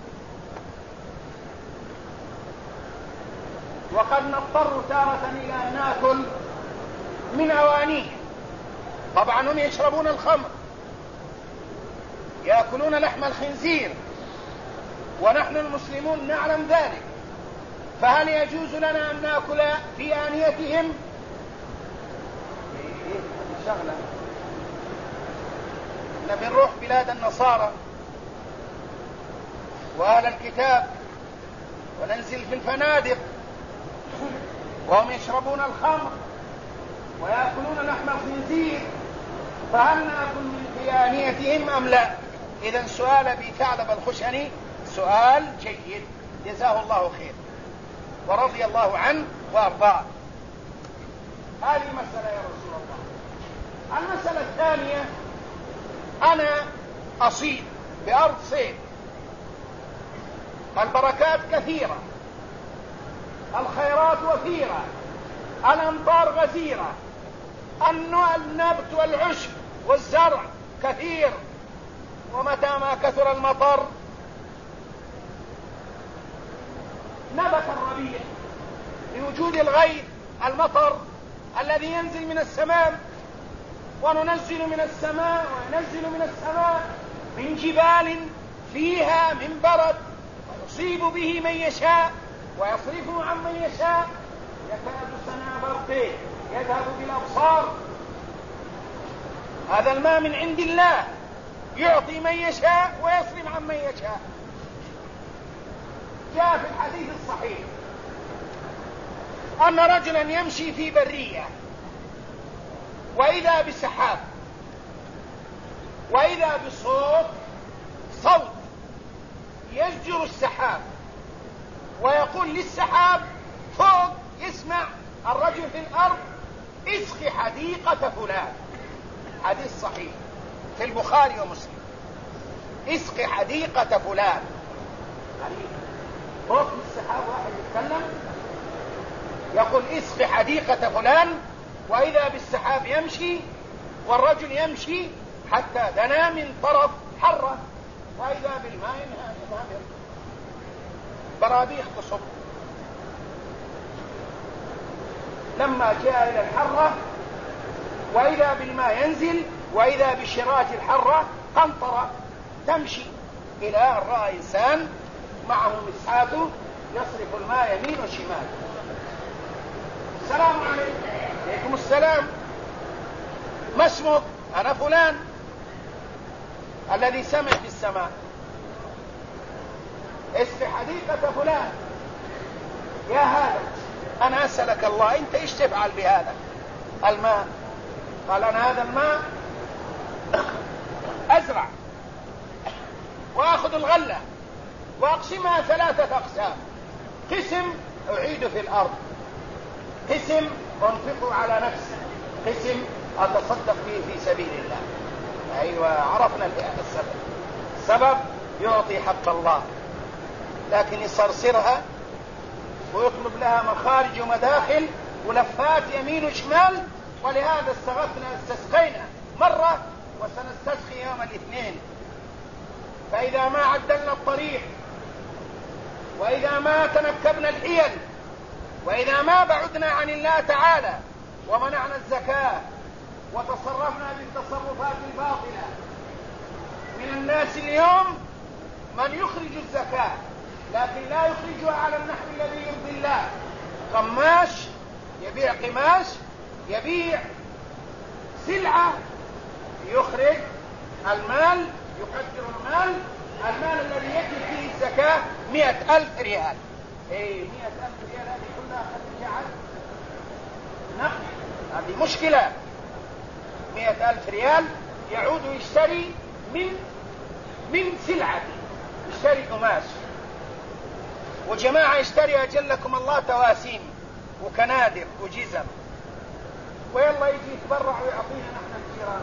وقد نضطر تارة إلى أن نأكل من أوانيهم. طبعا هم يشربون الخمر، يأكلون لحم الخنزير، ونحن المسلمون نعلم ذلك، فهل يجوز لنا أن نأكل في آنيتهم؟ شغلة بنروح بلاد النصارى وأهل الكتاب وننزل في الفنادق وهم يشربون الخمر ويأكلون لحم الخنزير، فهل نأكل من في آنيتهم أم لا؟ إذن سؤال أبي ثعلبة الخشني سؤال جيد، جزاه الله خير ورضي الله عنه وأرضاه. هذه مسألة يا رسول الله. المسألة الثانية: أنا أصيد بأرض صيد، البركات كثيرة، الخيرات وفيرة، الأمطار غزيرة، النبت والعشب والزرع كثير، ومتى ما كثر المطر نبت الربيع بوجود الغيث المطر الذي ينزل من السماء، وننزل من السماء وننزل من السماء من جبال فيها من برد، ويصيب به من يشاء ويصرفه عن من يشاء، يكاد سنا برقه يذهب بالأبصار. هذا الماء من عند الله يعطي من يشاء ويصرف عن من يشاء. جاء في الحديث الصحيح أن رجلا يمشي في برية وإذا بسحاب، وإذا صوت يزجر السحاب ويقول للسحاب فوق، يسمع الرجل في الأرض: اسق حديقة فلان. حديث صحيح في البخاري ومسلم. اسق حديقة فلان. فوق السحاب واحد يتكلم يقول اسق حديقة فلان، وإذا بالسحاب يمشي والرجل يمشي حتى دنا من طرف حرة، وإذا بالماء ينهمر برابيح تصب. لما جاء إلى الحرة وإذا بالماء ينزل، وإذا بشراج الحرة قنطرة تمشي، إلى أن رأى إنسان معه مسحاته يصرف الماء يمين وشمال. السلام عليكم. عليكم السلام. ما اسمك؟ أنا فلان الذي سمع في السماء. اسق حديقة فلان. يا هذا أنا أسألك الله، أنت إيش تفعل بهذا الماء؟ قال: أنا هذا الماء أزرع وأخذ الغلة وأقسمها 3 أقسام: قسم أعيد في الأرض، قسم أنفقه على نفسي، قسم أتصدق به في سبيل الله. أيوة، عرفنا السبب يعطي حق الله، لكن يصرصرها ويطلب لها مخارج ومداخل ولفات يمين وشمال. ولهذا استسقينا مرة وسنستسقي يوم الاثنين. فإذا ما عدلنا الطريق، وإذا ما تنكبنا الحيل، وإذا ما بعدنا عن الله تعالى ومنعنا الزكاة وتصرفنا بالتصرفات الباطلة. من الناس اليوم من يخرج الزكاة لكن لا يخرجها على النحو الذي يرضي الله. قماش يبيع قماش، يبيع سلعة، يخرج المال، يقدر المال الذي يجب فيه الزكاة 100,000 ريال. 100,000 ريال هذه كلها خرجها نقد، هذه مشكلة. 100,000 ريال يعود يشتري من سلعة، يشتري قماش، وجماعة يشتري أجلكم الله تواسيم وكنادر وجزم، ويلا يجي يتبرع ويعطينا نحن الجيران.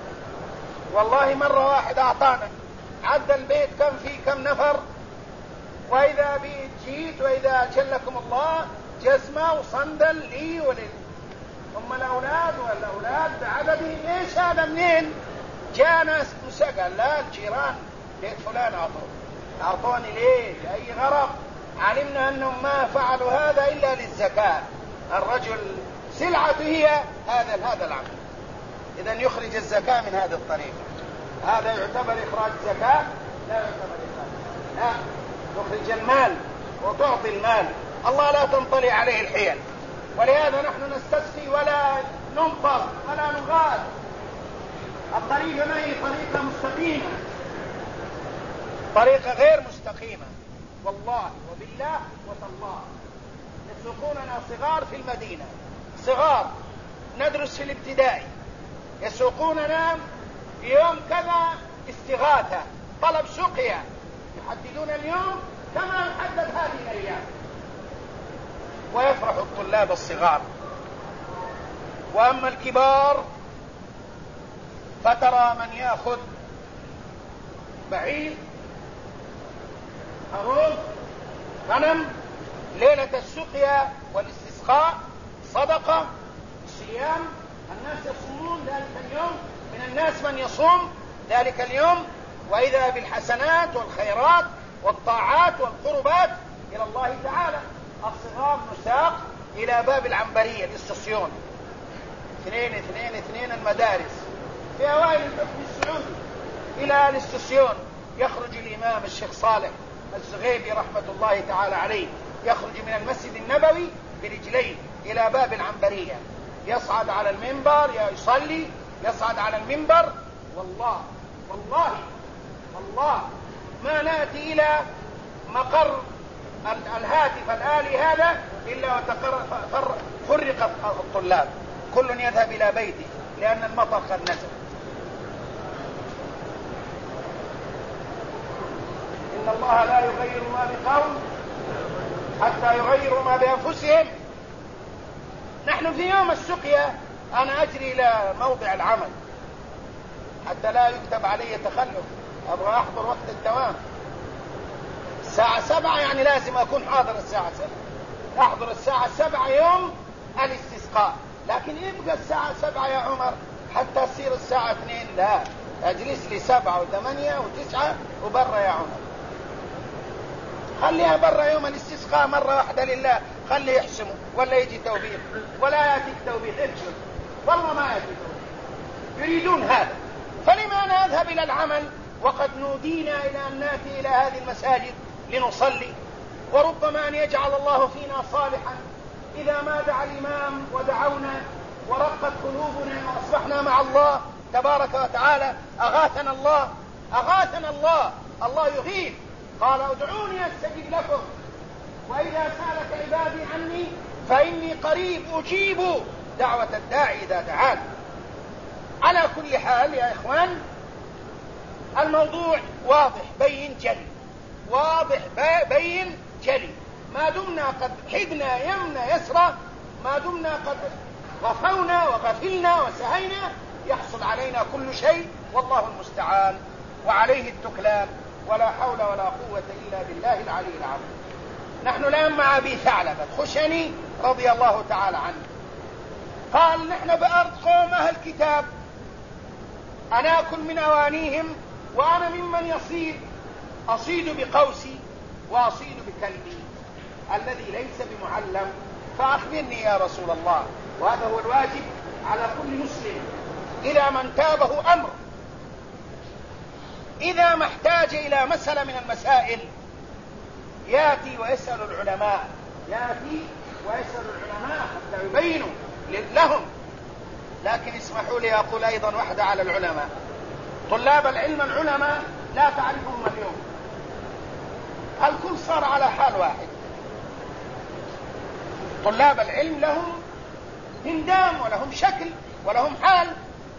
والله مرة واحد أعطانا، عد البيت كم فيه كم نفر، وإذا بيت جيت وإذا أجلكم الله جزمة وصندل لي ولل هم الأولاد والأولاد بعددهم. إيش هذا؟ منين جاء ناس مسقى؟ لا، الجيران بيت فلان أعطوني ليه؟ أي غرض؟ علمنا أنهم ما فعلوا هذا إلا للزكاة. الرجل سلعته هي هذا العمل، إذن يخرج الزكاة من هذه الطريقة. هذا يعتبر إخراج زكاة؟ لا يعتبر إخراج. لا، تخرج المال وتعطي المال. الله لا تنطلي عليه الحيل، ولهذا نحن نستسقي ولا ننطر ولا نغاد. الطريقة ما هي طريقة مستقيمة، طريقة غير مستقيمة. والله وبالله وتالله يسوقوننا صغار في المدينة، صغار ندرس في الابتدائي، يسوقوننا يوم كذا استغاثة طلب سقيا، يحددون اليوم كما يحدد هذه الأيام، ويفرح الطلاب الصغار. وأما الكبار فترى من يأخذ بعير، خروف، غنم ليلة السقيا والاستسقاء صدقة، صيام. الناس يصومون ذلك اليوم، من الناس من يصوم ذلك اليوم، وإذا بالحسنات والخيرات والطاعات والقربات إلى الله تعالى. الصغار نساق إلى باب العنبرية الاستسيون 2 المدارس في أوائل الحكم السعودي إلى الاستسيون، يخرج الإمام الشيخ صالح الزغيبي رحمة الله تعالى عليه، يخرج من المسجد النبوي برجليه إلى باب العنبرية، يصعد على المنبر يصلي، يصعد على المنبر. والله ما نأتي إلى مقر الهاتف الآلي هذا إلا فرق الطلاب، كل يذهب إلى بيته لأن المطر قد نزل. إن الله لا يغير ما بقوم حتى يغيروا ما بأنفسهم. نحن في يوم السقيا أنا أجري إلى موضع العمل حتى لا يكتب علي تخلف، أبغى أحضر وقت الدوام الساعة 7، يعني لازم أكون حاضر الساعة 7، أحضر الساعة 7 يوم الاستسقاء. لكن يبقى الساعة 7 يا عمر حتى تصير الساعة 2، لا، أجلس لي 7 و8 و9 وبرا يا عمر. خليها برا يوم الاستسقاء مرة واحدة لله، خلي يحسموا ولا يجي توبيخ ولا يأتيك توبيخ، ابشر والله ما يأتي توبيخ. يريدون هذا، فلما نذهب إلى العمل وقد نودينا إلى أن نأتي إلى هذه المساجد لنصلي؟ وربما أن يجعل الله فينا صالحا إذا ما دعا الإمام ودعونا ورقت قلوبنا وأصبحنا مع الله تبارك وتعالى. أغاثنا الله، الله يغيث، قال ادعوني أستجب لكم وإذا سألك عبادي عني فإني قريب أجيب دعوة الداعي إذا دعان. على كل حال يا إخوان، الموضوع واضح بين جلي، ما دمنا قد حدنا يمنى يسرى، ما دمنا قد غفونا وغفلنا وسهينا يحصل علينا كل شيء، والله المستعان وعليه التكلان، ولا حول ولا قوة إلا بالله العلي العظيم. نحن الآن مع أبي ثعلبة الخشني رضي الله تعالى عنه، قال نحن بأرض قوم أهل الكتاب، أنا أكل من أوانيهم وأنا ممن أصيد بقوسي وأصيد بكلبي الذي ليس بمعلم، فأخبرني يا رسول الله. وهذا هو الواجب على كل مسلم إذا ما انتابه أمر، إذا ما احتاج إلى مسألة من المسائل يأتي ويسأل العلماء، حتى يبينوا لهم. لكن اسمحوا لي أقول أيضا واحدة على العلماء، طلاب العلم العلماء لا تعرفهم اليوم، الكل صار على حال واحد. طلاب العلم لهم هندام ولهم شكل ولهم حال،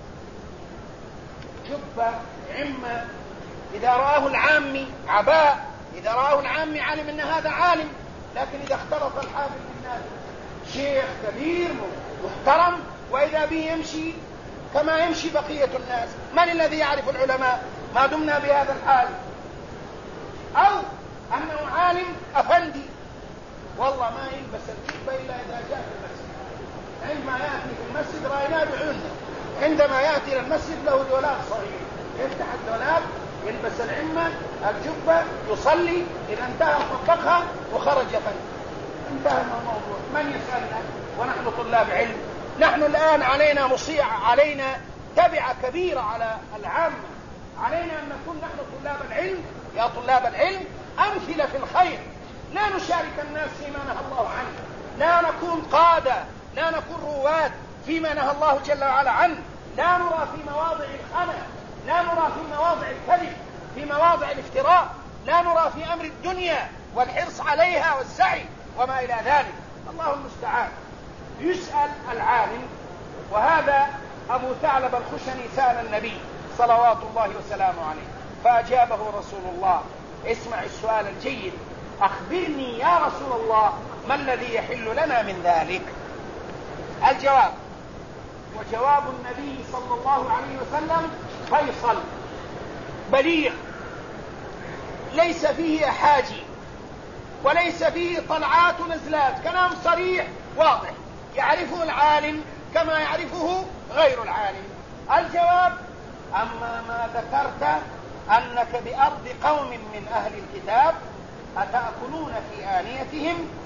جبة عمة، إذا رآه العامي عباء، إذا رآه العامي علم أن هذا عالم. لكن إذا اختلط الحافل بالناس شيخ كبير محترم وإذا به يمشي كما يمشي بقية الناس، من الذي يعرف العلماء ما دمنا بهذا الحال؟ أو أنه عالم أفندي، والله ما يلبس الجبة إلا إذا جاء في المسجد، عندما يأتي في المسجد رأيناه بعيوننا، عندما يأتي إلى المسجد له دولاب صغير، يفتح الدولاب يلبس العمة الجبة يصلي، إذا انتهى طبقها وخرج فن، انتهى الموضوع. من يسألنا ونحن طلاب علم؟ نحن الآن علينا تبعة كبيرة على العامة، علينا أن نكون نحن طلاب العلم يا طلاب العلم أمثلة في الخير، لا نشارك الناس فيما نهى الله عنه، لا نكون قادة، لا نكون رواد فيما نهى الله جل وعلا عنه، لا نرى في مواضع الخنا، لا نرى في مواضع الكذب، في مواضع الافتراء، لا نرى في أمر الدنيا والحرص عليها والسعي وما إلى ذلك. الله المستعان. يسأل العالم، وهذا أبو ثعلبة الخشني سأل النبي صلوات الله وسلامه عليه فأجابه رسول الله. اسمع السؤال الجيد، أخبرني يا رسول الله ما الذي يحل لنا من ذلك؟ الجواب، وجواب النبي صلى الله عليه وسلم فيصل بليغ، ليس فيه أحاجي وليس فيه طلعات ونزلات، كلام صريح واضح يعرفه العالم كما يعرفه غير العالم. الجواب، أما ما ذكرت أنك بأرض قوم من أهل الكتاب أتأكلون في آنيتهم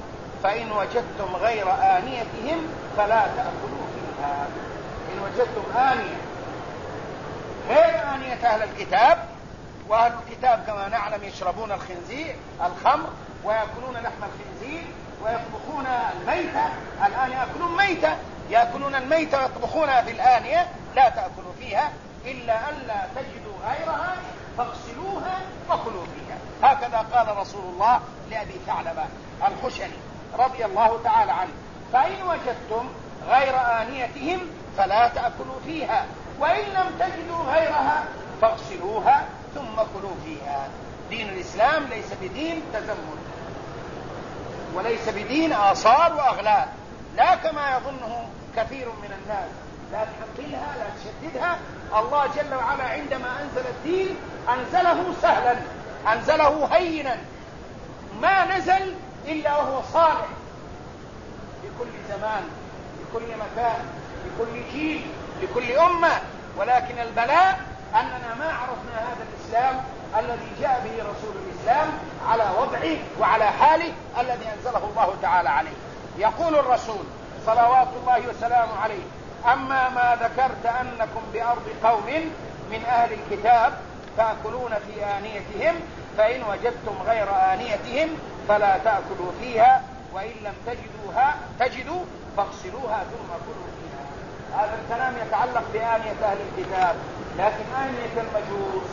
فإن وجدتم غير آنيتهم فلا تأكلوا فيها. إن وجدتم آنية غير آنية أهل الكتاب، وأهل الكتاب كما نعلم يشربون الخمر ويأكلون لحم الخنزير ويطبخون الميتة، الآن يأكلون ميتة، يأكلون الميتة ويطبخونها في الآنية، لا تأكلوا فيها إلا أن لا تجدوا غيرها فاغسلوها وكلوا فيها. هكذا قال رسول الله لأبي ثعلبة الخشني رضي الله تعالى عنه. فإن وجدتم غير آنيتهم فلا تأكلوا فيها، وإن لم تجدوا غيرها فاغسلوها ثم كلوا فيها. دين الإسلام ليس بدين تزمت، وليس بدين آثار وأغلال، لا كما يظنه كثير من الناس. لا تحملها، لا تشددها. الله جل وعلا عندما أنزل الدين أنزله سهلا، أنزله هينا، ما نزل إلا وهو صالح لكل زمان، لكل مكان، لكل جيل، لكل أمة. ولكن البلاء أننا ما عرفنا هذا الإسلام الذي جاء به رسول الإسلام على وضعه وعلى حاله الذي أنزله الله تعالى عليه. يقول الرسول صلوات الله وسلامه عليه: أما ما ذكرت أنكم بأرض قوم من أهل الكتاب تأكلون في آنيتهم، فإن وجدتم غير آنيتهم فلا تأكلوا فيها، وإن لم تجدوا فاغسلوها ثم كلوا فيها. هذا الكلام يتعلق بآنية أهل الكتاب، لكن آنية المجوس،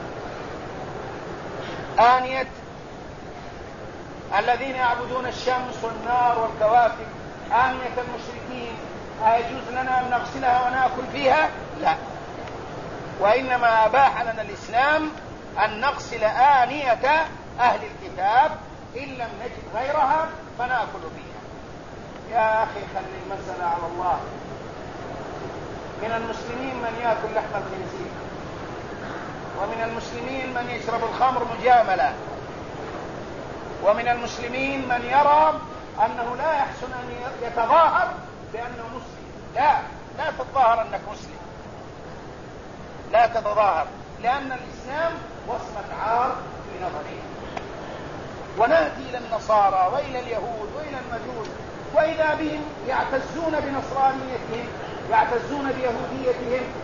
آنية الذين يعبدون الشمس والنار والكواكب، آنية المشركين، أيجوز لنا أن نغسلها ونأكل فيها؟ لا، وإنما أباح لنا الإسلام أن نغسل آنية أهل الكتاب إن لم نجد غيرها فنأكل فيها. يا أخي خلي المسألة على الله. من المسلمين من يأكل لحم الخنزير، ومن المسلمين من يشرب الخمر مجاملة، ومن المسلمين من يرى أنه لا يحسن أن يتظاهر بأنه مسلم. لا تتظاهر أنك مسلم، لا تتظاهر، لأن الإسلام وصمة عار في نظره. ونأتي إلى النصارى وإلى اليهود وإلى المجوس، وإذا بهم يعتزون بنصرانيتهم، يعتزون بيهوديتهم،